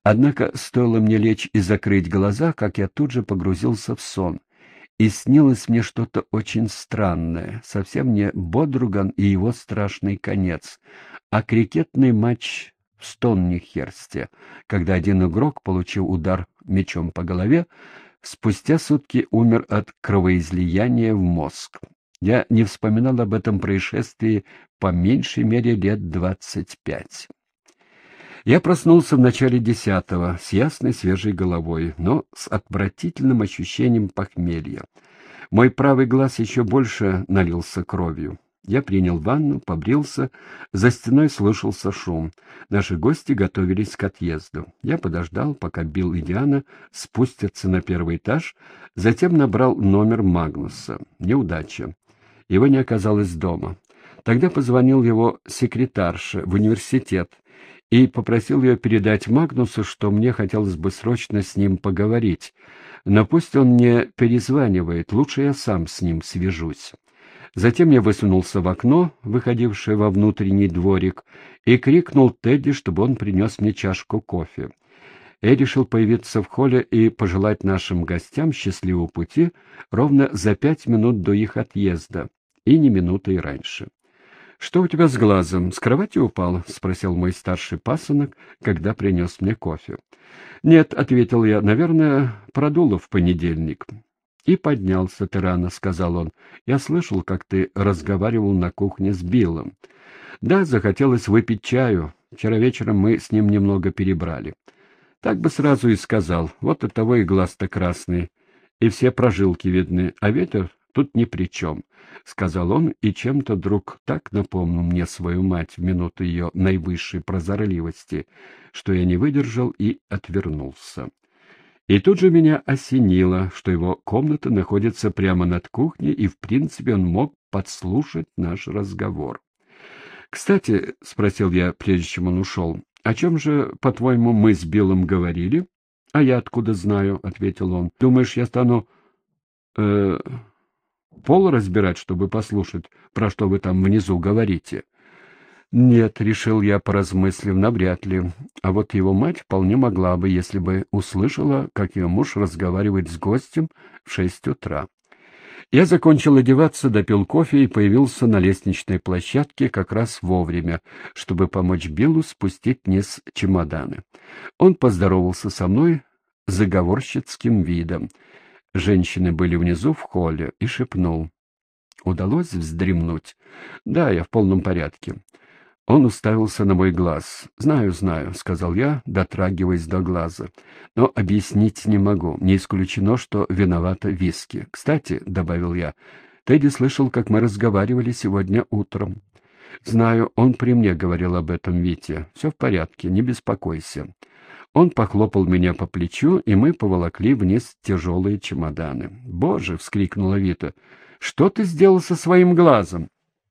Однако стоило мне лечь и закрыть глаза, как я тут же погрузился в сон. И снилось мне что-то очень странное, совсем не Бодруган и его страшный конец, а крикетный матч в Стоннихерсте, когда один игрок, получив удар мячом по голове, спустя сутки умер от кровоизлияния в мозг. Я не вспоминал об этом происшествии по меньшей мере лет 25. Я проснулся в начале 10-го с ясной свежей головой, но с отвратительным ощущением похмелья. Мой правый глаз еще больше налился кровью. Я принял ванну, побрился, за стеной слышался шум. Наши гости готовились к отъезду. Я подождал, пока Билл и Диана спустятся на первый этаж, затем набрал номер Магнуса. Неудача. Его не оказалось дома. Тогда позвонил его секретарше в университет и попросил ее передать Магнусу, что мне хотелось бы срочно с ним поговорить. Но пусть он не перезванивает, лучше я сам с ним свяжусь. Затем я высунулся в окно, выходившее во внутренний дворик, и крикнул Тедди, чтобы он принес мне чашку кофе. Я решил появиться в холле и пожелать нашим гостям счастливого пути ровно за 5 минут до их отъезда, и не минутой раньше. «Что у тебя с глазом? С кровати упал?» — спросил мой старший пасынок, когда принес мне кофе. «Нет», — ответил я, — «наверное, продуло в понедельник». «И поднялся ты рано», — сказал он. «Я слышал, как ты разговаривал на кухне с Биллом». «Да, захотелось выпить чаю. Вчера вечером мы с ним немного перебрали». «Так бы сразу и сказал. Вот оттого и глаз-то красный, и все прожилки видны, а ветер тут ни при чем», — сказал он, и чем-то вдруг так напомнил мне свою мать в минуту ее наивысшей прозорливости, что я не выдержал и отвернулся. И тут же меня осенило, что его комната находится прямо над кухней, и, в принципе, он мог подслушать наш разговор. «Кстати, — спросил я, прежде чем он ушел, — о чем же, по-твоему, мы с Биллом говорили?» «А я откуда знаю?» — ответил он. «Думаешь, я стану пол разбирать, чтобы послушать, про что вы там внизу говорите?» «Нет», — решил я, поразмыслив, — «навряд ли. А вот его мать вполне могла бы, если бы услышала, как ее муж разговаривает с гостем в 6 утра». Я закончил одеваться, допил кофе и появился на лестничной площадке как раз вовремя, чтобы помочь Биллу спустить вниз чемоданы. Он поздоровался со мной заговорщицким видом. Женщины были внизу в холле, и шепнул: «Удалось вздремнуть?» «Да, я в полном порядке». Он уставился на мой глаз. «Знаю, знаю», — сказал я, дотрагиваясь до глаза. «Но объяснить не могу. Не исключено, что виновата виски. Кстати», — добавил я, — «Тедди слышал, как мы разговаривали сегодня утром». «Знаю, он при мне говорил об этом, Витя. Все в порядке, не беспокойся». Он похлопал меня по плечу, и мы поволокли вниз тяжелые чемоданы. «Боже!» — вскрикнула Вита. «Что ты сделал со своим глазом?»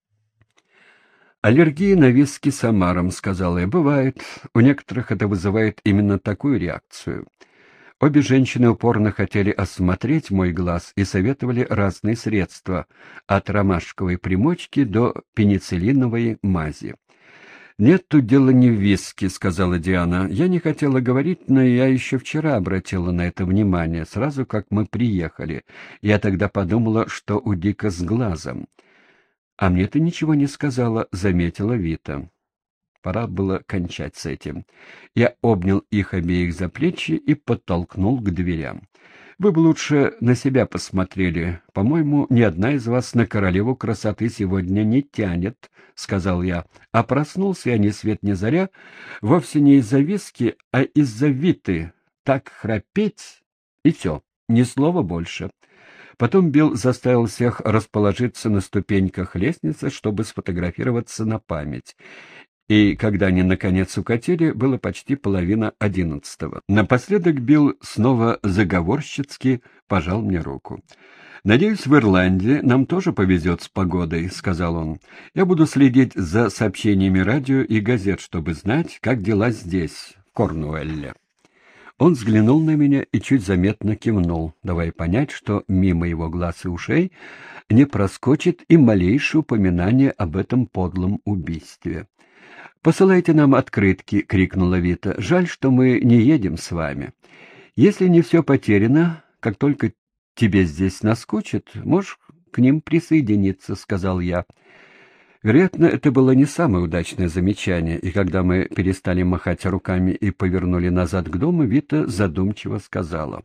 «Аллергия на виски с омаром», — сказала я. «Бывает. У некоторых это вызывает именно такую реакцию». Обе женщины упорно хотели осмотреть мой глаз и советовали разные средства, от ромашковой примочки до пенициллиновой мази. «Нет, тут дело не в виске», — сказала Диана. «Я не хотела говорить, но я еще вчера обратила на это внимание, сразу как мы приехали. Я тогда подумала, что у Дика с глазом». «А мне ты ничего не сказала», — заметила Вита. Пора было кончать с этим. Я обнял их обеих за плечи и подтолкнул к дверям. «Вы бы лучше на себя посмотрели. По-моему, ни одна из вас на королеву красоты сегодня не тянет», — сказал я. А проснулся я ни свет ни заря, вовсе не из-за виски, а из-за Виты. Так храпеть, и все, ни слова больше. Потом Билл заставил всех расположиться на ступеньках лестницы, чтобы сфотографироваться на память. И когда они, наконец, укатили, было почти 10:30. Напоследок Билл снова заговорщицки пожал мне руку. «Надеюсь, в Ирландии нам тоже повезет с погодой», — сказал он. «Я буду следить за сообщениями радио и газет, чтобы знать, как дела здесь, в Корнуэлле». Он взглянул на меня и чуть заметно кивнул, давая понять, что мимо его глаз и ушей не проскочит и малейшее упоминание об этом подлом убийстве. «Посылайте нам открытки!» — крикнула Вита. «Жаль, что мы не едем с вами. Если не все потеряно, как только тебе здесь наскучит, можешь к ним присоединиться», — сказал я. Вероятно, это было не самое удачное замечание, и когда мы перестали махать руками и повернули назад к дому, Вита задумчиво сказала: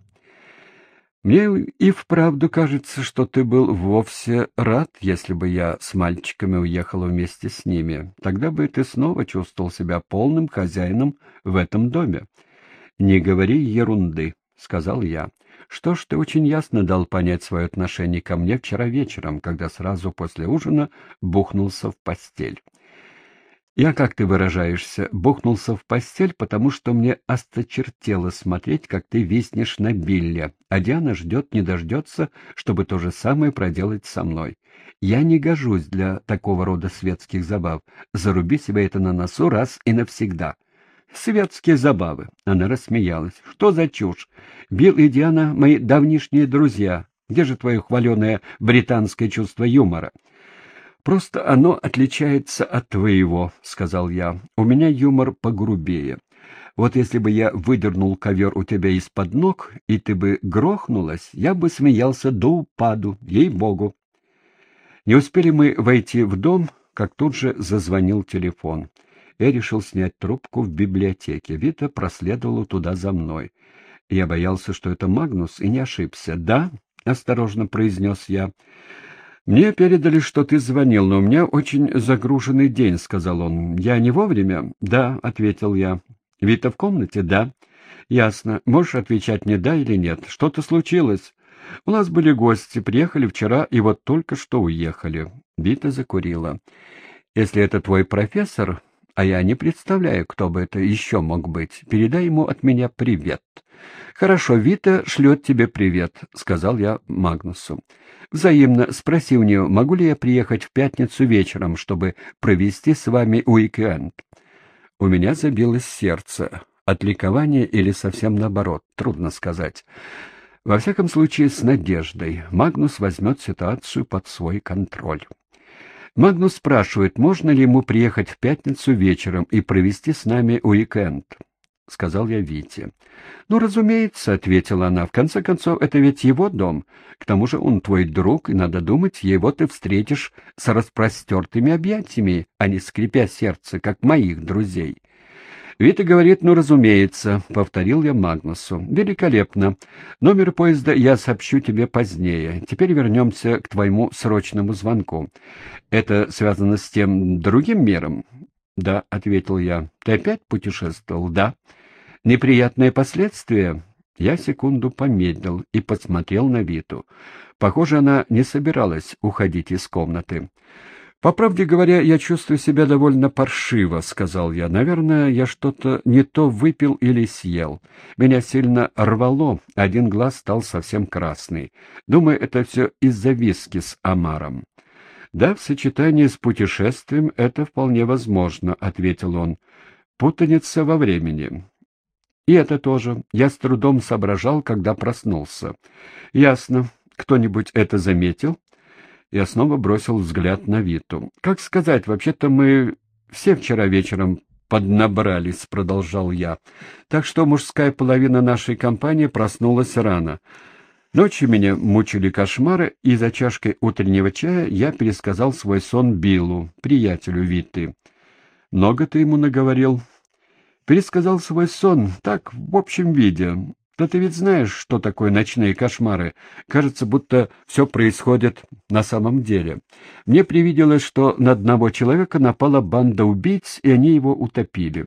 «Мне и вправду кажется, что ты был вовсе рад, если бы я с мальчиками уехала вместе с ними. Тогда бы ты снова чувствовал себя полным хозяином в этом доме». «Не говори ерунды», — сказал я. «Что ж, ты очень ясно дал понять свое отношение ко мне вчера вечером, когда сразу после ужина бухнулся в постель». «Я, как ты выражаешься, бухнулся в постель, потому что мне осточертело смотреть, как ты виснешь на Билле, а Диана ждет не дождется, чтобы то же самое проделать со мной. Я не гожусь для такого рода светских забав. Заруби себе это на носу раз и навсегда». «Светские забавы», — она рассмеялась. «Что за чушь? Билл и Диана — мои давнишние друзья. Где же твое хваленое британское чувство юмора?» «Просто оно отличается от твоего», — сказал я. «У меня юмор погрубее. Вот если бы я выдернул ковер у тебя из-под ног, и ты бы грохнулась, я бы смеялся до упаду, ей-богу». Не успели мы войти в дом, как тут же зазвонил телефон. Я решил снять трубку в библиотеке. Вита проследовала туда за мной. Я боялся, что это Магнус, и не ошибся. «Да», — осторожно произнес я. «Мне передали, что ты звонил, но у меня очень загруженный день», — сказал он. «Я не вовремя?» «Да», — ответил я. «Вита в комнате?» «Да». «Ясно. Можешь отвечать мне да или нет. Что-то случилось?» «У нас были гости, приехали вчера и вот только что уехали». Вита закурила. «Если это твой профессор, а я не представляю, кто бы это еще мог быть, передай ему от меня привет». «Хорошо, Вита шлет тебе привет», — сказал я Магнусу. «Взаимно спроси у нее, могу ли я приехать в пятницу вечером, чтобы провести с вами уикенд». У меня забилось сердце. От ликования или совсем наоборот, трудно сказать. Во всяком случае, с надеждой. Магнус возьмет ситуацию под свой контроль. Магнус спрашивает, можно ли ему приехать в пятницу вечером и провести с нами уикенд. — сказал я Вите. «Ну, разумеется», — ответила она, — «в конце концов, это ведь его дом. К тому же он твой друг, и, надо думать, его ты встретишь с распростертыми объятиями, а не скрипя сердце, как моих друзей». Вита говорит, «Ну, разумеется», — повторил я Магнусу. «Великолепно. Номер поезда я сообщу тебе позднее. Теперь вернемся к твоему срочному звонку. Это связано с тем другим миром?» «Да», — ответил я. «Ты опять путешествовал?» «Да». «Неприятные последствия?» Я секунду помедлил и посмотрел на Виту. Похоже, она не собиралась уходить из комнаты. «По правде говоря, я чувствую себя довольно паршиво», — сказал я. «Наверное, я что-то не то выпил или съел. Меня сильно рвало, один глаз стал совсем красный. Думаю, это все из-за виски с омаром». «Да, в сочетании с путешествием это вполне возможно», — ответил он. «Путаница во времени». «И это тоже. Я с трудом соображал, когда проснулся». «Ясно. Кто-нибудь это заметил?» Я снова бросил взгляд на Виту. «Как сказать, вообще-то мы все вчера вечером поднабрались», — продолжал я. «Так что мужская половина нашей компании проснулась рано. Ночью меня мучили кошмары, и за чашкой утреннего чая я пересказал свой сон Биллу, приятелю Виты». «Много ты ему наговорил?» «Пересказал свой сон, так, в общем виде. Да ты ведь знаешь, что такое ночные кошмары. Кажется, будто все происходит на самом деле. Мне привиделось, что на одного человека напала банда убийц, и они его утопили».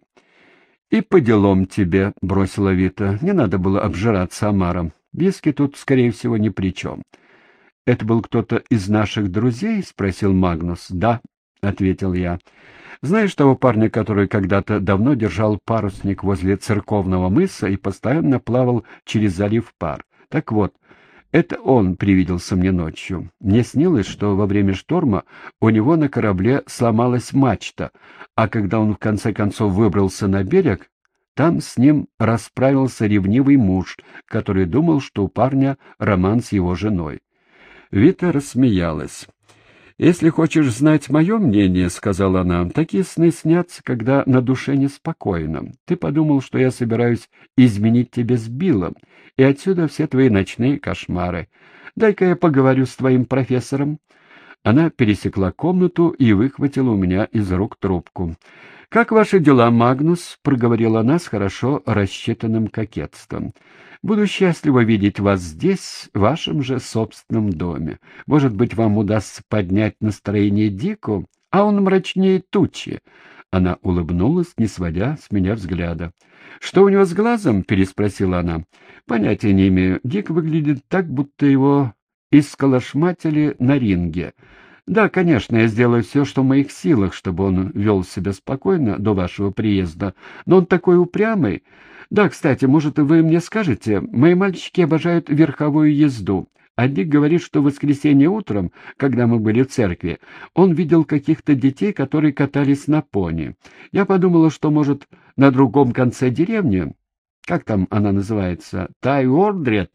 «И по делам тебе», — бросила Вита. «Не надо было обжираться омаром. Виски тут, скорее всего, ни при чем». «Это был кто-то из наших друзей?» — спросил Магнус. «Да», — ответил я. «Знаешь того парня, который когда-то давно держал парусник возле церковного мыса и постоянно плавал через залив Пар? Так вот, это он привиделся мне ночью. Мне снилось, что во время шторма у него на корабле сломалась мачта, а когда он в конце концов выбрался на берег, там с ним расправился ревнивый муж, который думал, что у парня роман с его женой». Вита рассмеялась. «Если хочешь знать мое мнение, — сказала она, — такие сны снятся, когда на душе неспокойно. Ты подумал, что я собираюсь изменить тебе с Биллом, и отсюда все твои ночные кошмары. Дай-ка я поговорю с твоим профессором». Она пересекла комнату и выхватила у меня из рук трубку. «Как ваши дела, Магнус?» — проговорила она с хорошо рассчитанным кокетством. «Буду счастлива видеть вас здесь, в вашем же собственном доме. Может быть, вам удастся поднять настроение Дику, а он мрачнее тучи». Она улыбнулась, не сводя с меня взгляда. «Что у него с глазом?» — переспросила она. «Понятия не имею. Дик выглядит так, будто его исколошматили на ринге. Да, конечно, я сделаю все, что в моих силах, чтобы он вел себя спокойно до вашего приезда, но он такой упрямый. Да, кстати, может, вы мне скажете, мои мальчики обожают верховую езду, а Дик говорит, что в воскресенье утром, когда мы были в церкви, он видел каких-то детей, которые катались на пони. Я подумала, что, может, на другом конце деревни, как там она называется, Тай-Ордред,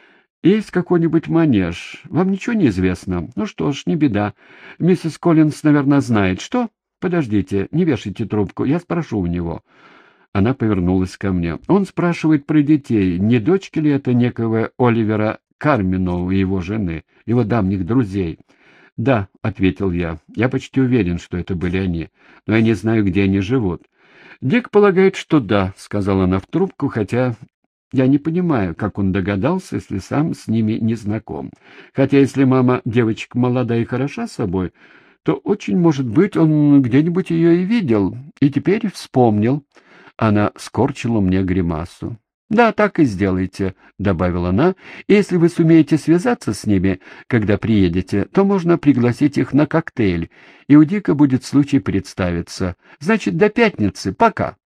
есть какой-нибудь манеж. Вам ничего не известно? Ну что ж, не беда. Миссис Коллинз, наверное, знает. Что? Подождите, не вешайте трубку, я спрошу у него». Она повернулась ко мне. Он спрашивает про детей, не дочки ли это некого Оливера Карминоу и его жены, его давних друзей. «Да», — ответил я почти уверен, что это были они, но я не знаю, где они живут. «Дик полагает, что да», — сказала она в трубку, хотя я не понимаю, как он догадался, если сам с ними не знаком. Хотя если мама девочка молодая и хороша собой, то очень может быть, он где-нибудь ее и видел, и теперь вспомнил. Она скорчила мне гримасу. «Да, так и сделайте», — добавила она, — «и если вы сумеете связаться с ними, когда приедете, то можно пригласить их на коктейль, и у Дика будет случай представиться. Значит, до пятницы. Пока».